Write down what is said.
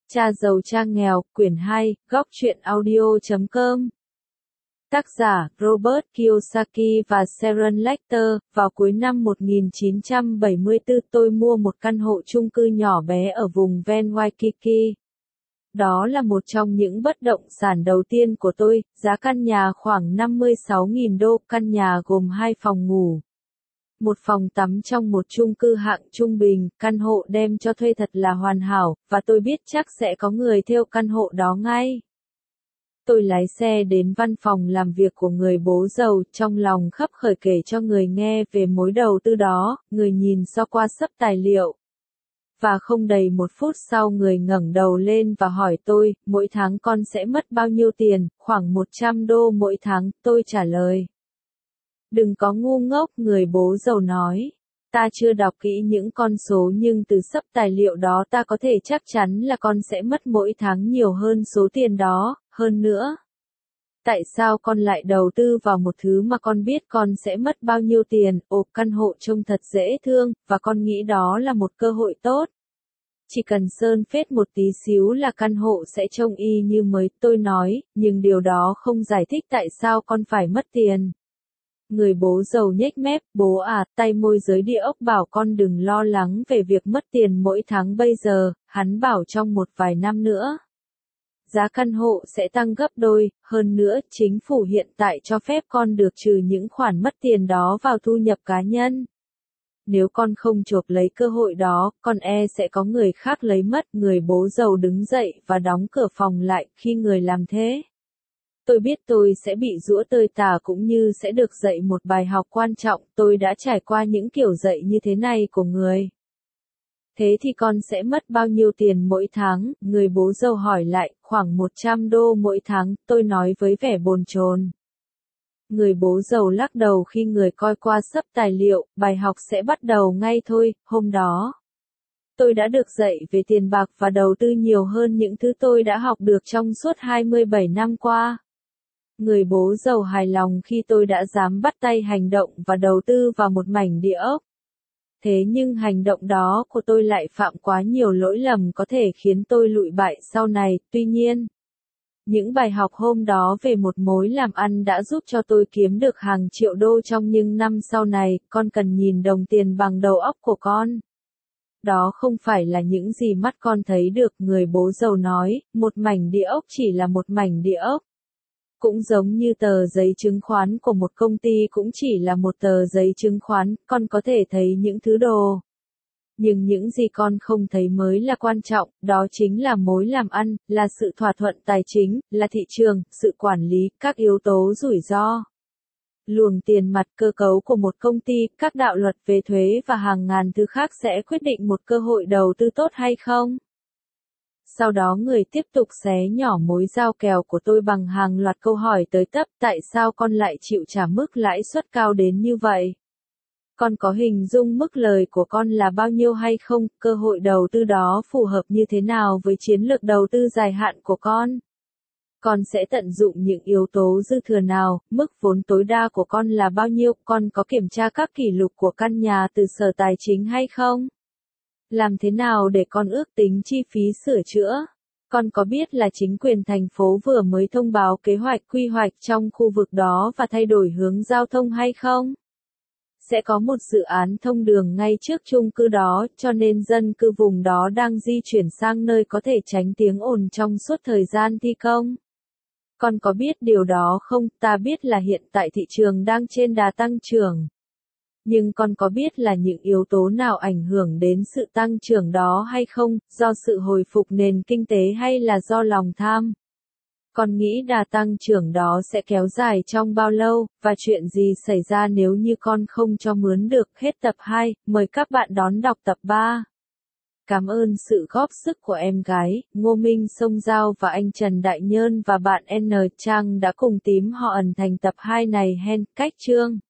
Cha giàu cha nghèo, quyển 2, góc truyện audio.com. Tác giả, Robert Kiyosaki và Sharon Lechter. Vào cuối năm 1974 tôi mua một căn hộ chung cư nhỏ bé ở vùng ven Waikiki. Đó là một trong những bất động sản đầu tiên của tôi, giá căn nhà khoảng 56.000 đô, căn nhà gồm 2 phòng ngủ, một phòng tắm trong một chung cư hạng trung bình, căn hộ đem cho thuê thật là hoàn hảo, và tôi biết chắc sẽ có người theo căn hộ đó ngay. Tôi lái xe đến văn phòng làm việc của người bố giàu, trong lòng khấp khởi kể cho người nghe về mối đầu tư đó, người nhìn qua xấp tài liệu. Và không đầy 1 phút sau người ngẩng đầu lên và hỏi tôi, mỗi tháng con sẽ mất bao nhiêu tiền, khoảng 100 đô mỗi tháng, tôi trả lời. Đừng có ngu ngốc, người bố giàu nói. Ta chưa đọc kỹ những con số nhưng từ xấp tài liệu đó ta có thể chắc chắn là con sẽ mất mỗi tháng nhiều hơn số tiền đó, hơn nữa. Tại sao con lại đầu tư vào một thứ mà con biết con sẽ mất bao nhiêu tiền? Ồ, căn hộ trông thật dễ thương, và con nghĩ đó là một cơ hội tốt. Chỉ cần sơn phết một tí xíu là căn hộ sẽ trông y như mới, tôi nói, nhưng điều đó không giải thích tại sao con phải mất tiền. Người bố giàu nhếch mép, bố à, tay môi giới địa ốc bảo con đừng lo lắng về việc mất tiền mỗi tháng bây giờ, hắn bảo trong một vài năm nữa. Giá căn hộ sẽ tăng gấp đôi, hơn nữa, chính phủ hiện tại cho phép con được trừ những khoản mất tiền đó vào thu nhập cá nhân. Nếu con không chộp lấy cơ hội đó, con sẽ có người khác lấy mất. Người bố giàu đứng dậy và đóng cửa phòng lại. Khi người làm thế, tôi biết tôi sẽ bị giũa tơi tả cũng như sẽ được dạy một bài học quan trọng. Tôi đã trải qua những kiểu dạy như thế này của người. Thế thì con sẽ mất bao nhiêu tiền mỗi tháng? Người bố giàu hỏi lại, khoảng 100 đô mỗi tháng, tôi nói với vẻ bồn chồn. Người bố giàu lắc đầu khi người coi qua xấp tài liệu, bài học sẽ bắt đầu ngay thôi. Hôm đó, tôi đã được dạy về tiền bạc và đầu tư nhiều hơn những thứ tôi đã học được trong suốt 27 năm qua. Người bố giàu hài lòng khi tôi đã dám bắt tay hành động và đầu tư vào một mảnh địa ốc. Thế nhưng hành động đó của tôi lại phạm quá nhiều lỗi lầm có thể khiến tôi lụi bại sau này. Tuy nhiên, những bài học hôm đó về một mối làm ăn đã giúp cho tôi kiếm được hàng triệu đô trong những năm sau này. Con cần nhìn đồng tiền bằng đầu óc của con. Đó không phải là những gì mắt con thấy được, người bố giàu nói, một mảnh địa ốc chỉ là một mảnh địa ốc. Cũng giống như tờ giấy chứng khoán của một công ty cũng chỉ là một tờ giấy chứng khoán, con có thể thấy những thứ đồ. Nhưng những gì con không thấy mới là quan trọng, đó chính là mối làm ăn, là sự thỏa thuận tài chính, là thị trường, sự quản lý, các yếu tố rủi ro. Luồng tiền mặt, cơ cấu của một công ty, các đạo luật về thuế và hàng ngàn thứ khác sẽ quyết định một cơ hội đầu tư tốt hay không. Sau đó người tiếp tục xé nhỏ mối giao kèo của tôi bằng hàng loạt câu hỏi tới tấp, tại sao con lại chịu trả mức lãi suất cao đến như vậy? Con có hình dung mức lời của con là bao nhiêu hay không? Cơ hội đầu tư đó phù hợp như thế nào với chiến lược đầu tư dài hạn của con? Con sẽ tận dụng những yếu tố dư thừa nào? Mức vốn tối đa của con là bao nhiêu? Con có kiểm tra các kỷ lục của căn nhà từ Sở Tài chính hay không? Làm thế nào để con ước tính chi phí sửa chữa? Con có biết là chính quyền thành phố vừa mới thông báo kế hoạch quy hoạch trong khu vực đó và thay đổi hướng giao thông hay không? Sẽ có một dự án thông đường ngay trước chung cư đó, cho nên dân cư vùng đó đang di chuyển sang nơi có thể tránh tiếng ồn trong suốt thời gian thi công. Con có biết điều đó không? Ta biết là hiện tại thị trường đang trên đà tăng trưởng. Nhưng con có biết là những yếu tố nào ảnh hưởng đến sự tăng trưởng đó hay không, do sự hồi phục nền kinh tế hay là do lòng tham? Con nghĩ đà tăng trưởng đó sẽ kéo dài trong bao lâu, và chuyện gì xảy ra nếu như con không cho mướn được? Hết tập 2, mời các bạn đón đọc tập 3. Cảm ơn sự góp sức của em gái, Ngô Minh Sông Giao và anh Trần Đại Nhơn và bạn N Trang đã cùng tím họ ẩn thành tập 2 này. Hen, cách chương.